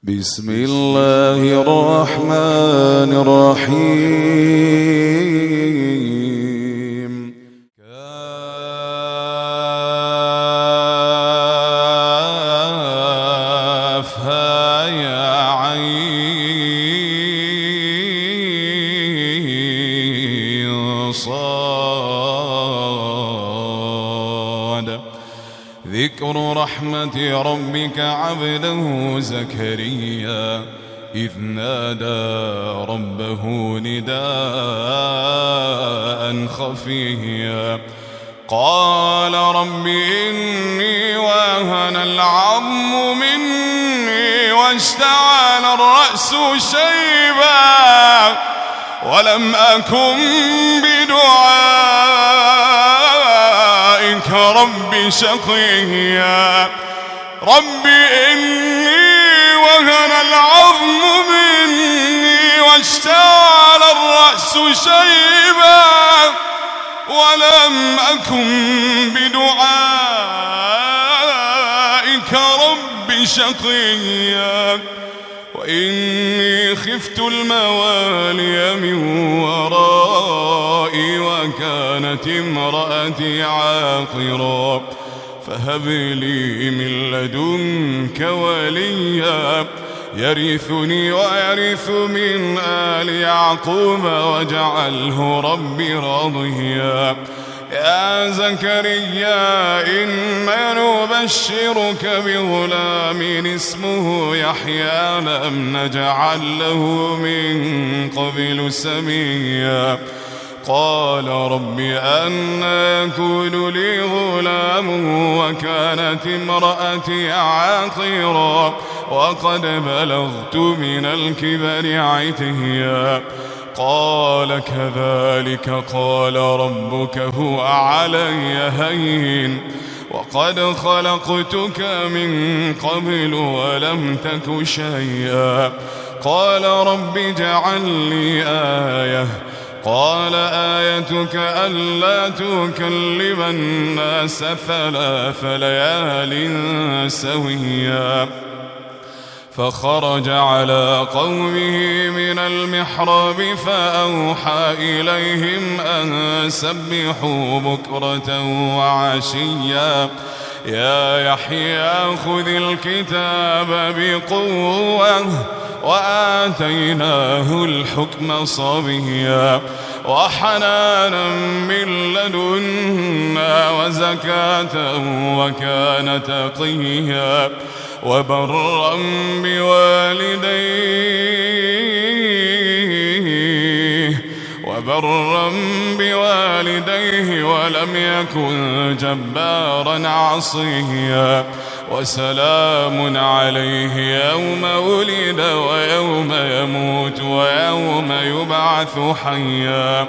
بسم الله الرحمن الرحيم كافها يا عين صاد ذكر رحمة ربك عبده زكريا إذ نادى ربه نداء خفيا قال رب إني وهن العظم مني واشتعل الرأس شيبا ولم أكن بدعائك رب شقيا رب إني وهن العظم مني واشتعل الرأس شيبا ولم أكن بدعائك رب شقيا وإني خفت الموالي من ورائي وكانت امرأتي عاقرا فهب لي من لدنك وليا يرثني ويرث من آل يعقوب واجعله رب رضيا يا زكريا إنا نبشرك بغلام اسمه يحيى لم نجعل له من قبل سميا قال رب أنى يكون لي غلام وكانت امرأتي عاقرا وقد بلغت من الكبر عتيا قال كذلك قال ربك هو علي هين وقد خلقتك من قبل ولم تك شيئا قال رب اجعل لي آية قال آيتك ألا تكلم الناس 3 ليال سويا فخرج على قومه من المحراب فأوحى إليهم أن سبحوا بكرة وعشيا يا يحيى خذ الكتاب بقوة وآتيناه الحكم صبيا وحنانا من لدنا وزكاة وكان تقيا وبرا بوالديه ولم يكن جبارا عصيا وسلام عليه يوم ولد ويوم يموت ويوم يبعث حيا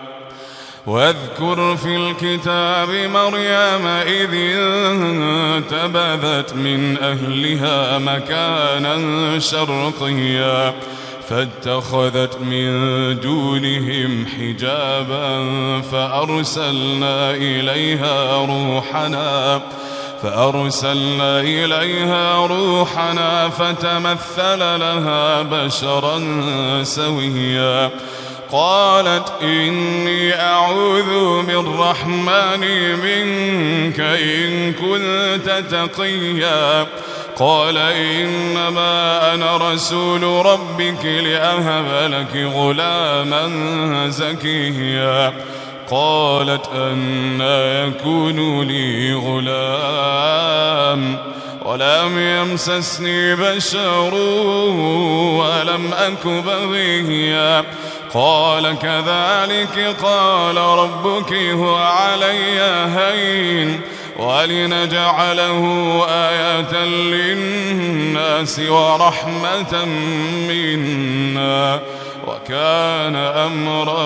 واذكر في الكتاب مريم إذ انتبذت من أهلها مكانا شرقيا فاتخذت من دونهم حجابا فأرسلنا إليها روحنا فتمثل لها بشرا سويا قالت إني أعوذ بالرحمن منك إن كنت تقيا قال إنما أنا رسول ربك لأهب لك غلاما زكيا قالت أنى يكون لي غلام ولم يمسسني بشر ولم أك بغيا قال كذلك قال ربك هو علي هين ولنجعله آية للناس ورحمة منا وكان أمرا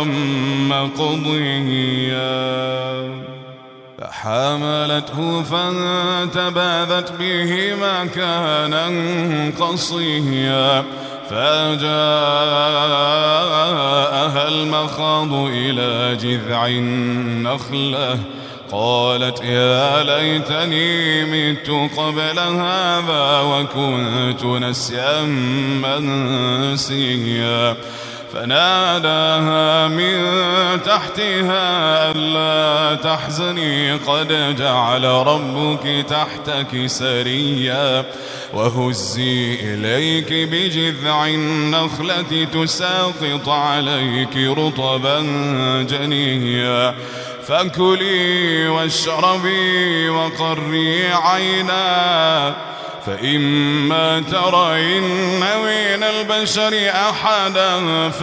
مقضيا فحملته فانتبذت به مكانا قصيا فجاءها المخاض إلى جذع النخلة قالت يا ليتني مت قبل هذا وكنت نسيا منسيا فناداها من تحتها ألا تحزني قد جعل ربك تحتك سريا وهزي إليك بجذع النخلة تساقط عليك رطبا جنيا فكلي واشربي وقري عينا فإما ترين من البشر أحدا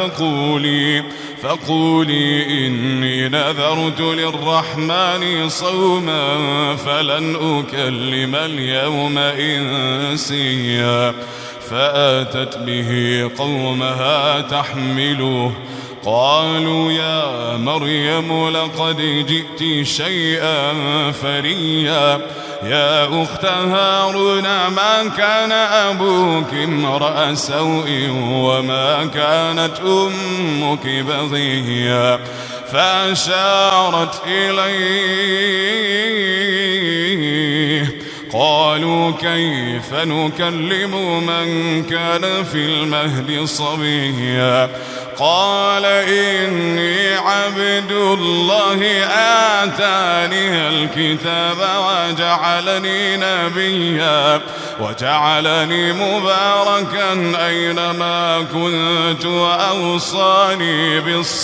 فقولي إني نذرت للرحمن صوما فلن أكلم اليوم إنسيا فآتت به قومها تحمله قالوا يا مريم لقد جئت شيئا فريا يا أخت هارون ما كان أبوك امرأ سوء وما كانت أمك بغيا فأشارت إليه قالوا كيف نكلم من كان في المهد صبيا قال إني عبد الله آتاني الكتاب وجعلني نبيا وجعلني مباركا أينما كنت وأوصاني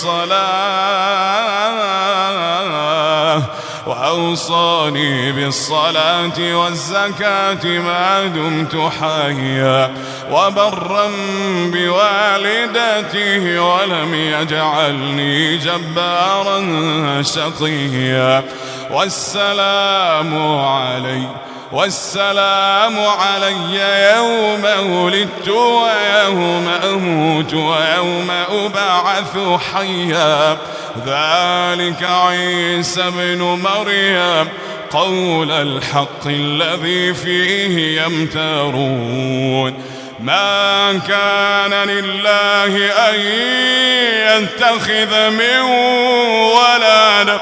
بالصلاة والزكاة ما دمت حيا وبرا بوالدته ولم يجعلني جبارا شقيا والسلام علي يوم ولدت ويوم أموت ويوم أبعث حيا ذلك عيسى ابن مريم قول الحق الذي فيه يمترون ما كان لله أن يتخذ من ولد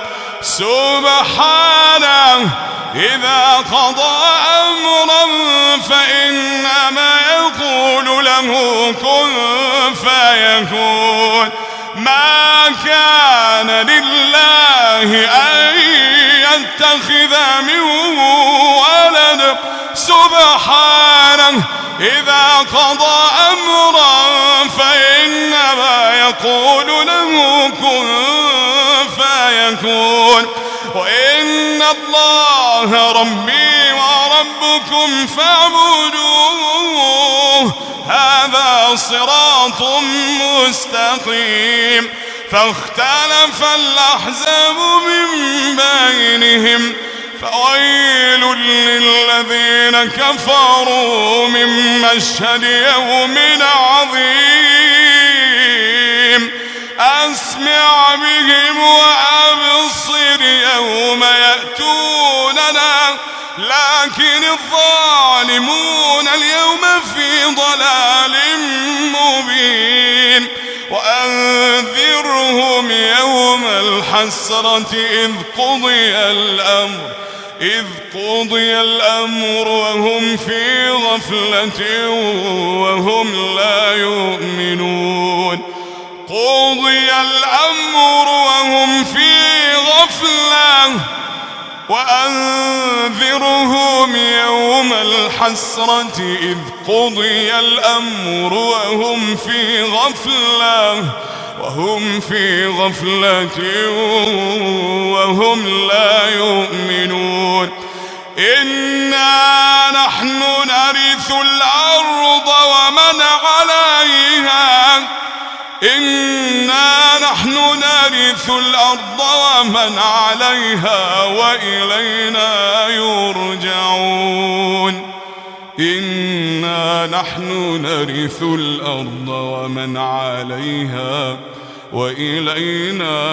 سبحانه إذا قضى أمرا فإنما يقول له كن فيكون ما كان لله أن يتخذ من ولد سبحانه إذا قضى أمرا فإنما يقول له كن فيكون وإن الله ربي وربكم فاعبدوه هذا صراط مستقيم فاختلف الأحزاب من بينهم فويل للذين كفروا من مشهد يوم عظيم أسمع بهم وأبصر يوم يأتوننا لكن الظالمون اليوم في ضلال مبين وأنذرهم يوم الحسرة إذ قضي الأمر وهم في غفلة وهم لا يؤمنون قضي الأمر وهم في غفلة وأنذرهم يوم الحسرة إذ قضي الأمر وهم في غفلة وهم لا يؤمنون إنا نحن نرث الأرض ومن عليها وإلينا يرجعون إنا نحن نرث الأرض ومن عليها وإلينا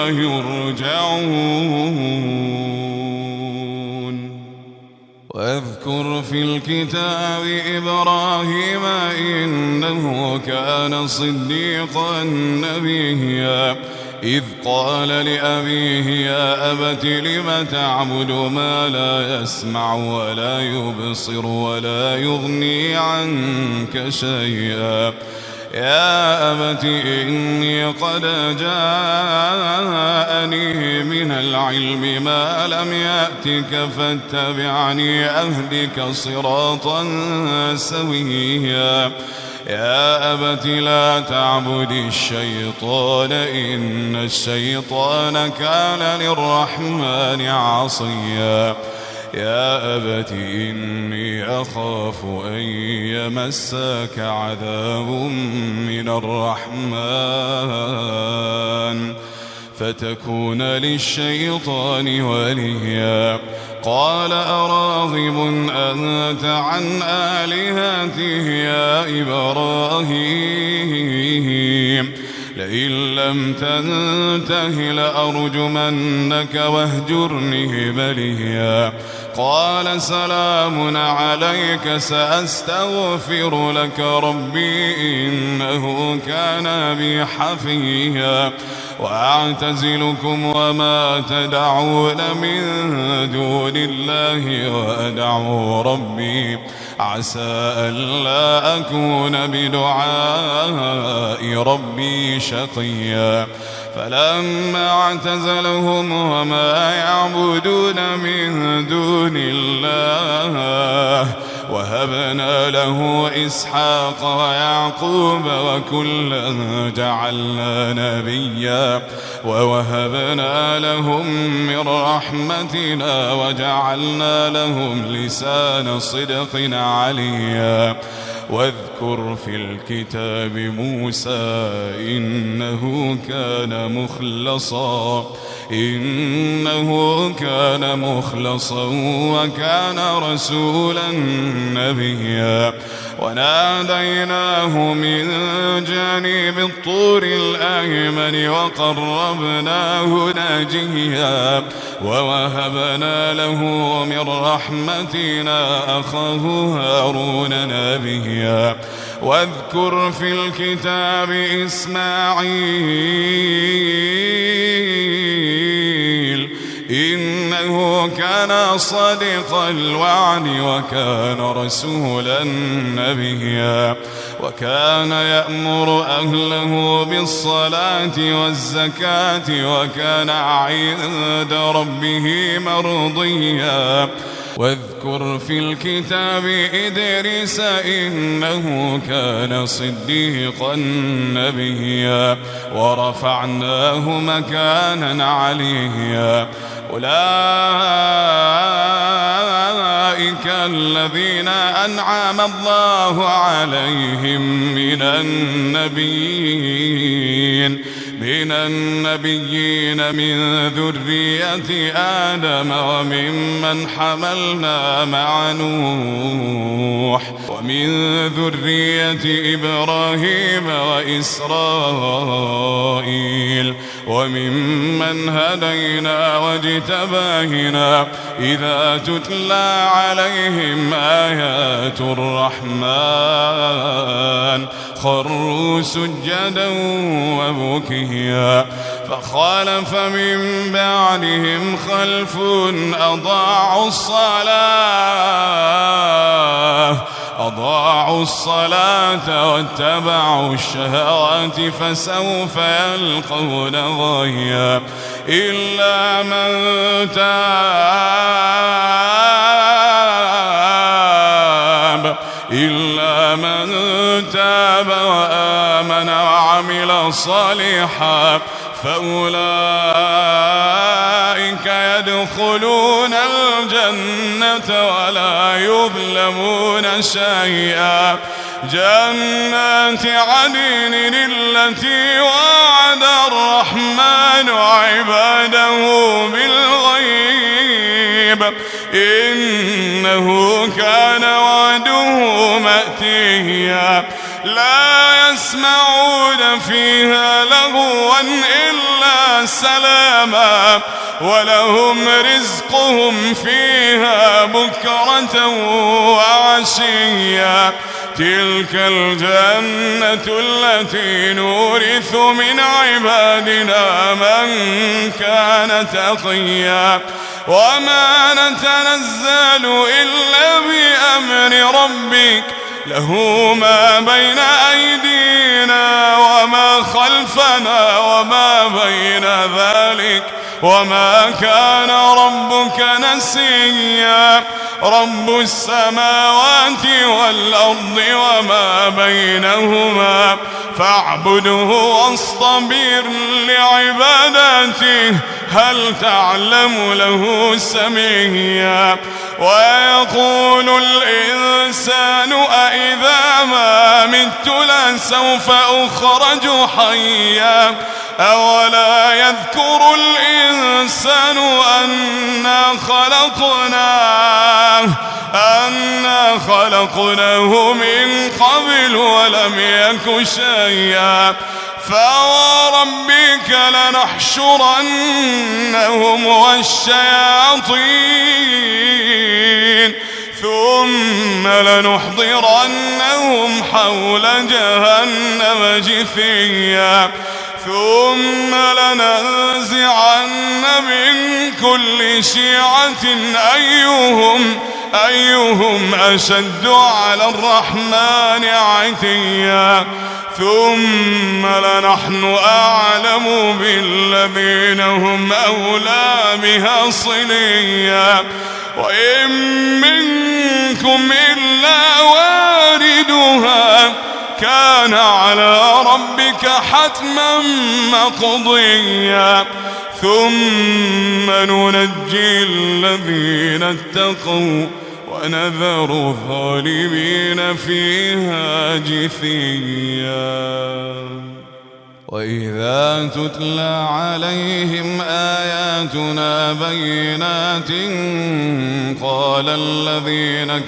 يرجعون واذكر في الكتاب إبراهيم إنه كان صديقا نبيا إذ قال لأبيه يا أبت لم تعبد ما لا يسمع ولا يبصر ولا يغني عنك شيئا يا أبت إني قد جاءني من العلم ما لم يأتك فاتبعني أهدك صراطا سويا يا أبت لا تعبد الشيطان إن الشيطان كان للرحمن عصيا يا أبت إني أخاف أن يمسك عذاب من الرحمن فتكون للشيطان وليا قال أراغب أنت عن آلهتي يا إبراهيم لئن لم تنته لأرجمنك واهجرني مليا قال سلام عليك سأستغفر لك ربي إنه كان بي حفيا وأعتزلكم وما تدعون من دون الله وأدعو ربي عسى ألا أكون بدعاء ربي شقيا فلما اعتزلهم وما يعبدون من دون الله وهبنا له إسحاق ويعقوب وكلا جعلنا نبيا ووهبنا لهم من رحمتنا وجعلنا لهم لسان صدق عليا واذكر في الكتاب موسى إنه كان مخلصا وكان رسولا نبيا وناديناه من جانب الطور الأيمن وقربناه ناجيا ووهبنا له من رحمتنا أخاه هارون نبيا واذكر في الكتاب إسماعيل إنه كان صادق الوعد وكان رسولا نبيا وكان يأمر أهله بالصلاة والزكاة وكان عند ربه مرضيا واذكر في الكتاب إدريس إنه كان صديقا نبيا ورفعناه مكانا عليا أولئك الذين أنعم الله عليهم من النبيين من ذرية آدم وممن حملنا مع نوح ومن ذرية إبراهيم وإسرائيل وممن هدينا واجتبينا إذا تتلى عليهم آيات الرحمن خروا سجدا وبكيا فخالف من بعدهم خلف أضاعوا الصلاة واتبعوا الشهوات فسوف يلقون غيا إلا من تاب وآمن وعمل صالحا فأولئك يدخلون الجنة ولا يظلمون شيئا جنات عدن التي وعد الرحمن عباده بالغيب إنه كان وعده مأتيا لا يسمعون فيها لغوا إلا سلاما ولهم رزقهم فيها بكرة وعشيا تلك الجنة التي نورث من عبادنا من كان تقيا وما نتنزل إلا بأمر ربك له ما بين أيدينا وما خلفنا وما بين ذلك وما كان ربك نسيا رب السماوات والأرض وما بينهما فاعبده واصطبر لعبادته هل تعلم له سميا ويقول الإنسان أإذا ما مت لسوف أخرج حيا أولا يذكر الإنسان أنا خلقناه من قبل ولم يك شيئا فوربك لنحشرنهم والشياطين ثم لنحضرنهم حول جهنم جثيا ثم لننزعن من كل شيعة أيهم أشد على الرحمن عتيا ثم لنحن أعلم بالذين هم أولى بها صليا وإن منكم إلا واردها كان على ربك حتما مقضيا ثم ننجي الذين اتقوا ونذر الظالمين فيها جثيا وإذا تتلى عليهم آياتنا بينات قال الذين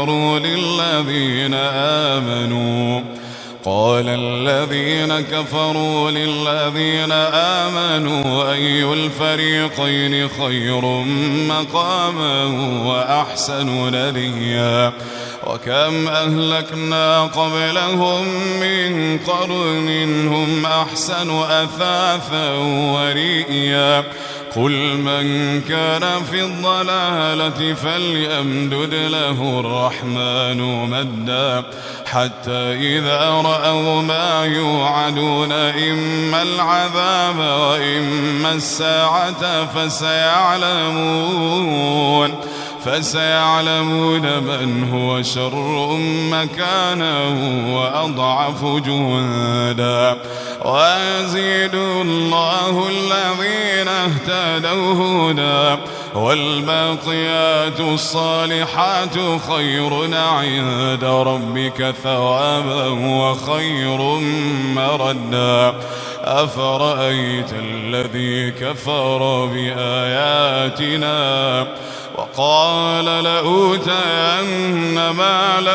كفروا للذين آمنوا أي الفريقين خير مقاما وأحسن نديا وكم أهلكنا قبلهم من قرن هم أحسن أثاثا ورئيا قل من كان في الضلالة فليمدد له الرحمن مدا حتى إذا رأوا ما يوعدون إما العذاب وإما الساعة فسيعلمون من هو شر مكانا وأضعف جندا ويزيد الله الذين اهتدوا هدى والباقيات الصالحات خير عند ربك ثوابا وخير مردا أفرأيت الذي كفر بآياتنا وقال لأوتين مالا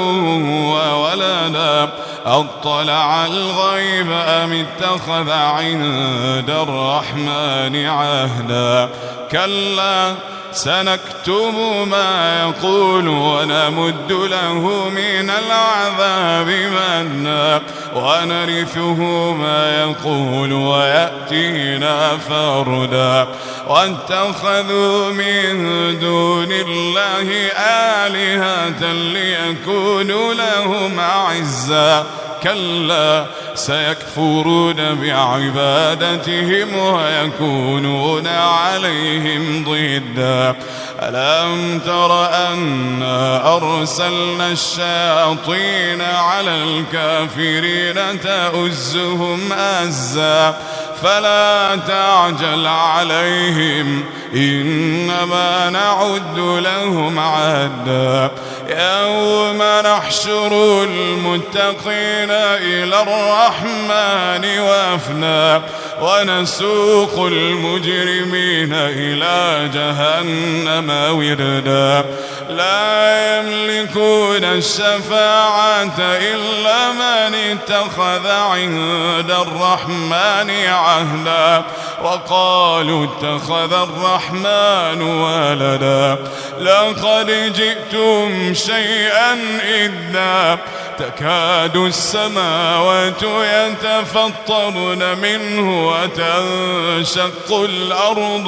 وولدا أطلع الغيب أم اتخذ عند الرحمن عهدا كلا سنكتب ما يقول ونمد له من العذاب منا ونرثه ما يقول ويأتينا فردا واتخذوا من دون الله آلهة ليكونوا لهم أعزا كلا سيكفرون بعبادتهم ويكونون عليهم ضدا ألم تر أنا أرسلنا الشياطين على الكافرين تؤزهم أزا فلا تعجل عليهم إنما نعد لهم عدا يوم نحشر المتقين إلى الرحمن وفدا ونسوق المجرمين إلى جهنم وردا لا يملكون الشفاعة إلا من اتخذ عند الرحمن عهدا وقالوا اتخذ الرحمن ولدا لقد جئتم شيئا إدا تكاد السماوات يتفطرن منه وتنشق الأرض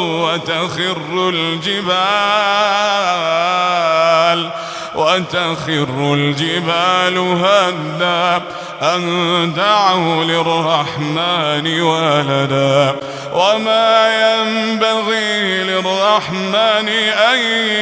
وتخر الجبال هدا أن دعوا للرحمن ولدا وما ينبغي للرحمن أن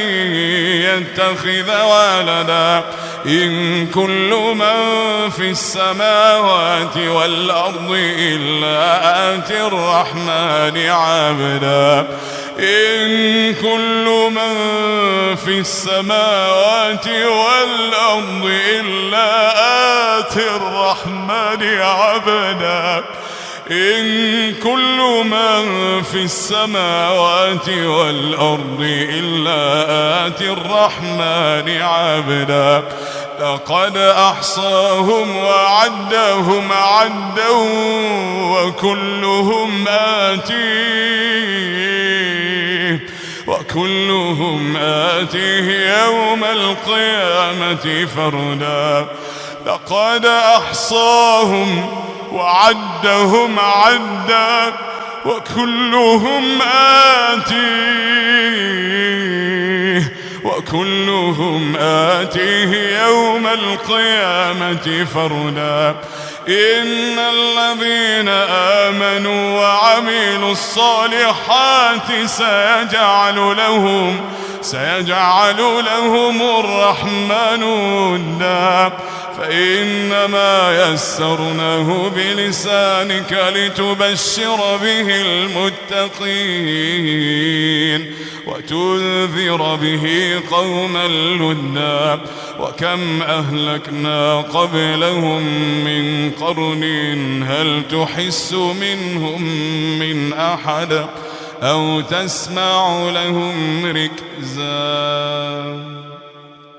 يتخذ ولدا إن كل من في السماوات والأرض إلا آتي الرحمن عبدا إن كل من في السماوات والأرض إلا آتي الرحمن عبدا إن كل من في السماوات والأرض إلا آتي الرحمن عبدا لقد أحصاهم وعدهم عدا وكلهم آتيه يوم القيامة فردا لقد أحصاهم وعدهم عدا وكلهم آتيه يوم القيامة فردا إن الذين آمنوا وعملوا الصالحات سيجعل لهم الرحمن ودا فإنما يسرناه بلسانك لتبشر به المتقين وتنذر به قوما لدا وكم أهلكنا قبلهم من قرن هل تحس منهم من أحد أو تسمع لهم ركزا.